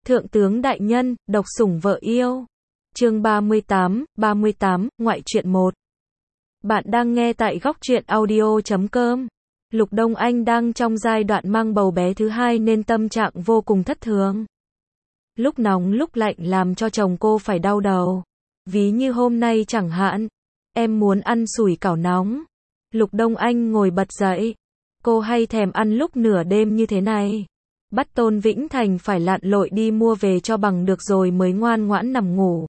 Thượng tướng đại nhân, độc sủng vợ yêu. Chương 38, ngoại truyện 1. Bạn đang nghe tại góc truyện audio.com. Lục Đông Anh đang trong giai đoạn mang bầu bé thứ hai nên tâm trạng vô cùng thất thường. Lúc nóng lúc lạnh làm cho chồng cô phải đau đầu. Ví như hôm nay chẳng hạn, em muốn ăn sủi cảo nóng. Lục Đông Anh ngồi bật dậy. Cô hay thèm ăn lúc nửa đêm như thế này. Bắt Tôn Vĩnh Thành phải lặn lội đi mua về cho bằng được rồi mới ngoan ngoãn nằm ngủ.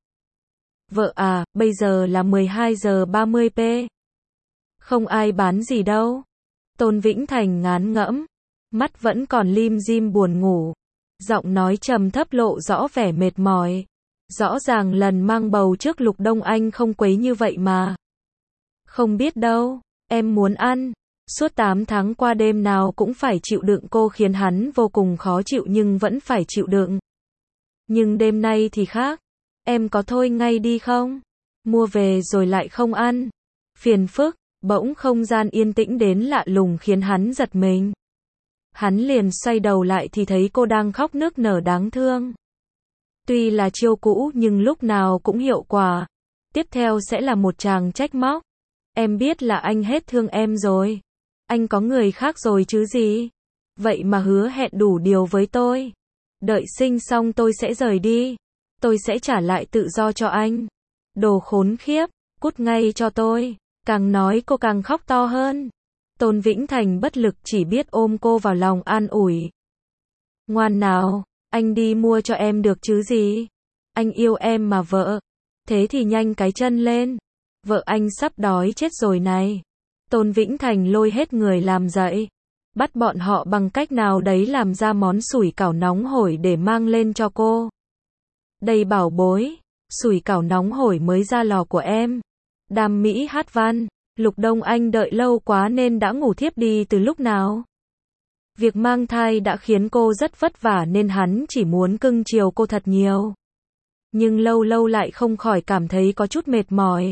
Vợ à, bây giờ là 12 giờ 30 p. Không ai bán gì đâu. Tôn Vĩnh Thành ngán ngẫm, mắt vẫn còn lim dim buồn ngủ. Giọng nói trầm thấp lộ rõ vẻ mệt mỏi. Rõ ràng lần mang bầu trước Lục Đông Anh không quấy như vậy mà. Không biết đâu, em muốn ăn. Suốt 8 tháng qua đêm nào cũng phải chịu đựng cô khiến hắn vô cùng khó chịu nhưng vẫn phải chịu đựng. Nhưng đêm nay thì khác. Em có thôi ngay đi không? Mua về rồi lại không ăn. Phiền phức, bỗng không gian yên tĩnh đến lạ lùng khiến hắn giật mình. Hắn liền xoay đầu lại thì thấy cô đang khóc nức nở đáng thương. Tuy là chiêu cũ nhưng lúc nào cũng hiệu quả. Tiếp theo sẽ là một tràng trách móc. Em biết là anh hết thương em rồi. Anh có người khác rồi chứ gì. Vậy mà hứa hẹn đủ điều với tôi. Đợi sinh xong tôi sẽ rời đi. Tôi sẽ trả lại tự do cho anh. Đồ khốn khiếp, cút ngay cho tôi. Càng nói cô càng khóc to hơn. Tôn Vĩnh Thành bất lực chỉ biết ôm cô vào lòng an ủi. Ngoan nào, anh đi mua cho em được chứ gì. Anh yêu em mà vợ. Thế thì nhanh cái chân lên. Vợ anh sắp đói chết rồi này. Tôn Vĩnh Thành lôi hết người làm dậy. Bắt bọn họ bằng cách nào đấy làm ra món sủi cảo nóng hổi để mang lên cho cô. Đây bảo bối, sủi cảo nóng hổi mới ra lò của em. Đam mỹ hát văn, Lục Đông Anh đợi lâu quá nên đã ngủ thiếp đi từ lúc nào. Việc mang thai đã khiến cô rất vất vả nên hắn chỉ muốn cưng chiều cô thật nhiều. Nhưng lâu lâu lại không khỏi cảm thấy có chút mệt mỏi.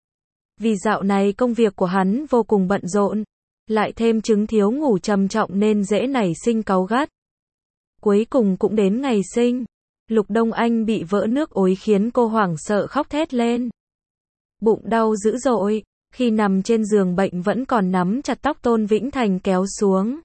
Vì dạo này công việc của hắn vô cùng bận rộn, lại thêm chứng thiếu ngủ trầm trọng nên dễ nảy sinh cáu gắt. Cuối cùng cũng đến ngày sinh, Lục Đông Anh bị vỡ nước ối khiến cô hoảng sợ khóc thét lên. Bụng đau dữ dội, khi nằm trên giường bệnh vẫn còn nắm chặt tóc Tôn Vĩnh Thành kéo xuống.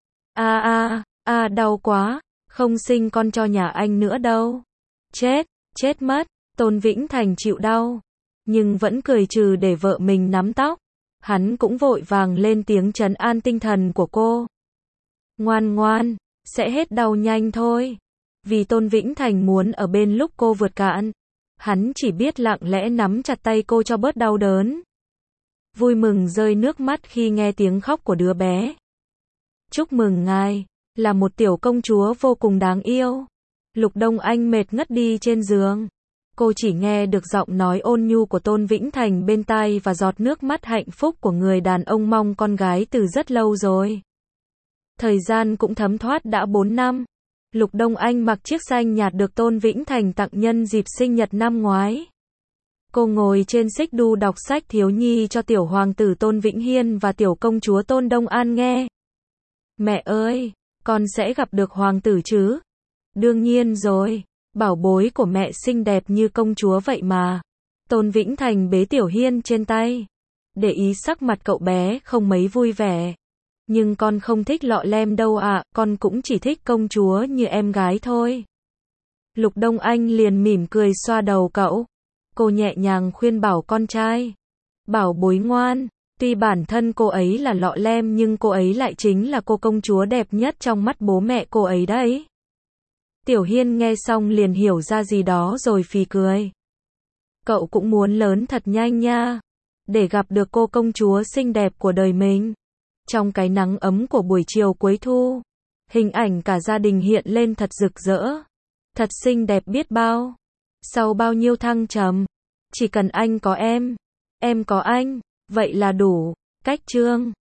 Đau quá, không sinh con cho nhà anh nữa đâu. Chết mất, Tôn Vĩnh Thành chịu đau. Nhưng vẫn cười trừ để vợ mình nắm tóc. Hắn cũng vội vàng lên tiếng trấn an tinh thần của cô. Ngoan, sẽ hết đau nhanh thôi. Vì Tôn Vĩnh Thành muốn ở bên lúc cô vượt cạn. Hắn chỉ biết lặng lẽ nắm chặt tay cô cho bớt đau đớn. Vui mừng rơi nước mắt khi nghe tiếng khóc của đứa bé. Chúc mừng ngài, là một tiểu công chúa vô cùng đáng yêu. Lục Đông Anh mệt ngất đi trên giường. Cô chỉ nghe được giọng nói ôn nhu của Tôn Vĩnh Thành bên tai và giọt nước mắt hạnh phúc của người đàn ông mong con gái từ rất lâu rồi. Thời gian cũng thấm thoát đã 4 năm. Lục Đông Anh mặc chiếc xanh nhạt được Tôn Vĩnh Thành tặng nhân dịp sinh nhật năm ngoái. Cô ngồi trên xích đu đọc sách thiếu nhi cho tiểu hoàng tử Tôn Vĩnh Hiên và tiểu công chúa Tôn Đông An nghe. Mẹ ơi, con sẽ gặp được hoàng tử chứ? Đương nhiên rồi. Bảo bối của mẹ xinh đẹp như công chúa vậy mà. Tôn Vĩnh Thành bế Tiểu Hiên trên tay. Để ý sắc mặt cậu bé không mấy vui vẻ. Nhưng con không thích lọ lem đâu ạ, con cũng chỉ thích công chúa như em gái thôi. Lục Đông Anh liền mỉm cười xoa đầu cậu. Cô nhẹ nhàng khuyên bảo con trai. Bảo bối ngoan, tuy bản thân cô ấy là lọ lem nhưng cô ấy lại chính là cô công chúa đẹp nhất trong mắt bố mẹ cô ấy đấy. Tiểu Hiên nghe xong liền hiểu ra gì đó rồi phì cười. Cậu cũng muốn lớn thật nhanh nha. Để gặp được cô công chúa xinh đẹp của đời mình. Trong cái nắng ấm của buổi chiều cuối thu. Hình ảnh cả gia đình hiện lên thật rực rỡ. Thật xinh đẹp biết bao. Sau bao nhiêu thăng trầm. Chỉ cần anh có em có anh. Vậy là đủ. Cách chương